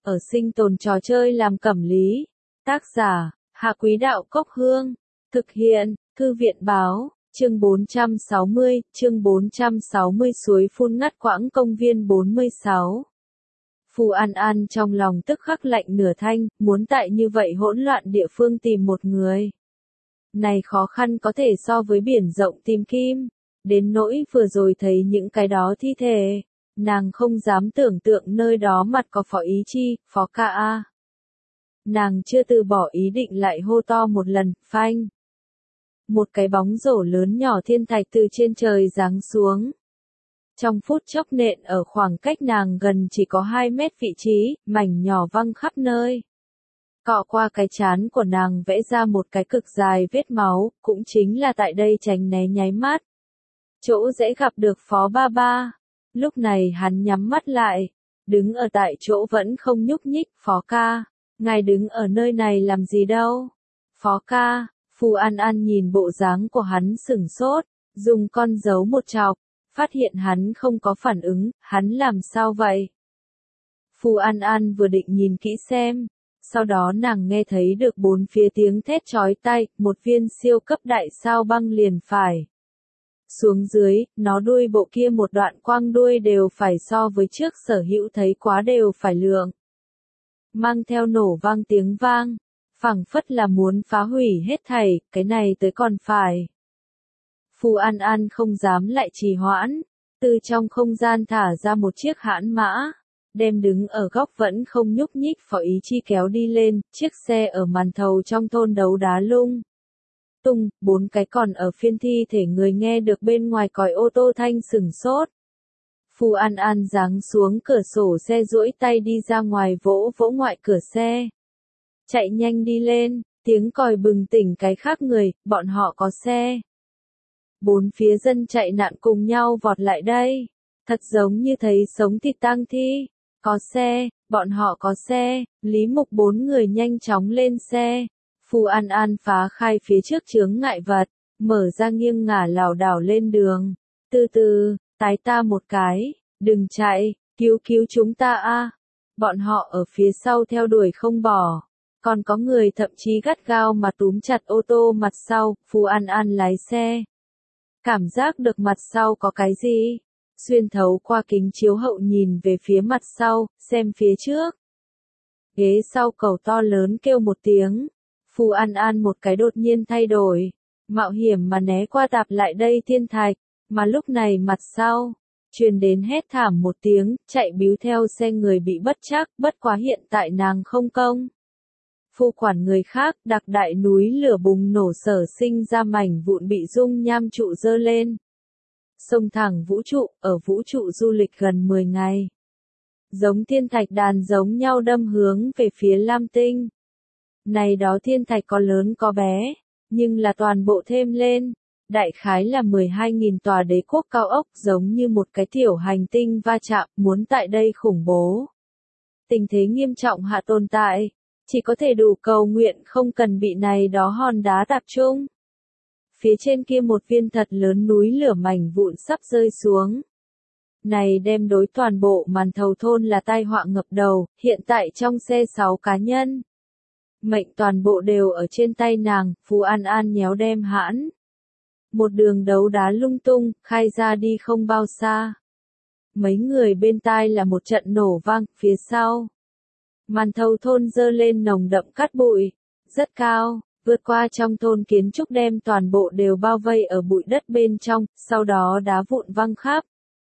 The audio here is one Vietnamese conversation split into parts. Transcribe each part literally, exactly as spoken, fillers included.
ở sinh tồn trò chơi làm cẩm lý. Tác giả, Hạ Quý Đạo Cốc Hương. Thực hiện, Thư viện Báo, chương bốn trăm sáu mươi, chương bốn trăm sáu mươi suối phun ngắt quãng công viên bốn mươi sáu. Phù An An trong lòng tức khắc lạnh nửa thanh, muốn tại như vậy hỗn loạn địa phương tìm một người. Này khó khăn có thể so với biển rộng tìm kim, đến nỗi vừa rồi thấy những cái đó thi thể, nàng không dám tưởng tượng nơi đó mặt có Phó Ý Chi, Phó Ca A. Nàng chưa từ bỏ ý định lại hô to một lần, phanh. Một cái bóng rổ lớn nhỏ thiên thạch từ trên trời giáng xuống. Trong phút chốc nện ở khoảng cách nàng gần chỉ có hai mét vị trí, mảnh nhỏ văng khắp nơi. Cọ qua cái trán của nàng vẽ ra một cái cực dài vết máu, cũng chính là tại đây tránh né nháy mắt. Chỗ dễ gặp được Phó Ba Ba. Lúc này hắn nhắm mắt lại, đứng ở tại chỗ vẫn không nhúc nhích. Phó ca, ngài đứng ở nơi này làm gì đâu? Phó ca, Phù An An nhìn bộ dáng của hắn sửng sốt, dùng con dấu một chọc, phát hiện hắn không có phản ứng, hắn làm sao vậy? Phù An An vừa định nhìn kỹ xem, sau đó nàng nghe thấy được bốn phía tiếng thét chói tai, một viên siêu cấp đại sao băng liền phải xuống dưới, nó đuôi bộ kia một đoạn quang đuôi đều phải so với trước sở hữu thấy quá đều phải lượng. Mang theo nổ vang tiếng vang, phảng phất là muốn phá hủy hết thảy, cái này tới còn phải. Phù An An không dám lại trì hoãn, từ trong không gian thả ra một chiếc hãn mã, đem đứng ở góc vẫn không nhúc nhích Phó Ý Chi kéo đi lên, chiếc xe ở màn thầu trong thôn đấu đá lung tung, bốn cái còn ở phiên thi thể người nghe được bên ngoài còi ô tô thanh sừng sốt. Phù An An giáng xuống cửa sổ xe duỗi tay đi ra ngoài vỗ vỗ ngoại cửa xe. Chạy nhanh đi lên, tiếng còi bừng tỉnh cái khác người, bọn họ có xe. Bốn phía dân chạy nạn cùng nhau vọt lại đây, thật giống như thấy sống thịt tang thi. Có xe, bọn họ có xe, Lý Mục bốn người nhanh chóng lên xe. Phù An An phá khai phía trước chướng ngại vật, mở ra nghiêng ngả lảo đảo lên đường. Từ từ, tái ta một cái, đừng chạy, cứu cứu chúng ta a. Bọn họ ở phía sau theo đuổi không bỏ, còn có người thậm chí gắt gao mà túm chặt ô tô mặt sau. Phù An An lái xe, cảm giác được mặt sau có cái gì, xuyên thấu qua kính chiếu hậu nhìn về phía mặt sau, xem phía trước. Ghế sau cầu to lớn kêu một tiếng. Phù An An một cái đột nhiên thay đổi, mạo hiểm mà né qua tạp lại đây thiên thạch, mà lúc này mặt sau, truyền đến hét thảm một tiếng, chạy bíu theo xe người bị bất trắc, bất quá hiện tại nàng không công. Phu quản người khác, đặc đại núi lửa bùng nổ sở sinh ra mảnh vụn bị dung nham trụ dơ lên. Sông thẳng vũ trụ, ở vũ trụ du lịch gần mười ngày. Giống thiên thạch đàn giống nhau đâm hướng về phía Lam Tinh. Này đó thiên thạch có lớn có bé, nhưng là toàn bộ thêm lên, đại khái là mười hai nghìn tòa đế quốc cao ốc giống như một cái tiểu hành tinh va chạm, muốn tại đây khủng bố. Tình thế nghiêm trọng hạ tồn tại, chỉ có thể đủ cầu nguyện không cần bị này đó hòn đá tập trung. Phía trên kia một viên thật lớn núi lửa mảnh vụn sắp rơi xuống. Này đem đối toàn bộ màn thầu thôn là tai họa ngập đầu, hiện tại trong xe sáu cá nhân. Mệnh toàn bộ đều ở trên tay nàng. Phù An An nhéo đem hãn. Một đường đấu đá lung tung, khai ra đi không bao xa. Mấy người bên tai là một trận nổ vang, phía sau. Màn thầu thôn dơ lên nồng đậm cát bụi, rất cao, vượt qua trong thôn kiến trúc đem toàn bộ đều bao vây ở bụi đất bên trong, sau đó đá vụn văng khắp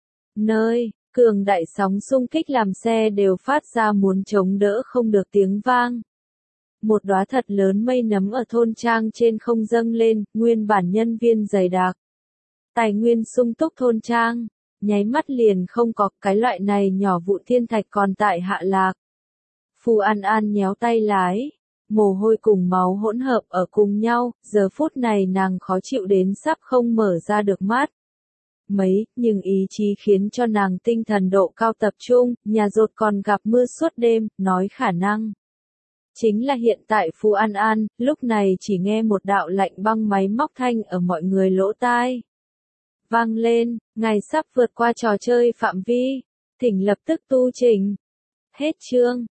nơi, cường đại sóng xung kích làm xe đều phát ra muốn chống đỡ không được tiếng vang. Một đóa thật lớn mây nấm ở thôn trang trên không dâng lên, nguyên bản nhân viên dày đặc. Tài nguyên sung túc thôn trang, nháy mắt liền không có, cái loại này nhỏ vụn thiên thạch còn tại hạ lạc. Phù An An nhéo tay lái, mồ hôi cùng máu hỗn hợp ở cùng nhau, giờ phút này nàng khó chịu đến sắp không mở ra được mắt. Mấy, nhưng ý chí khiến cho nàng tinh thần độ cao tập trung, nhà rột còn gặp mưa suốt đêm, nói khả năng. Chính là hiện tại Phù An An, lúc này chỉ nghe một đạo lạnh băng máy móc thanh ở mọi người lỗ tai. Vang lên, ngài sắp vượt qua trò chơi phạm vi, thỉnh lập tức tu trình. Hết chương.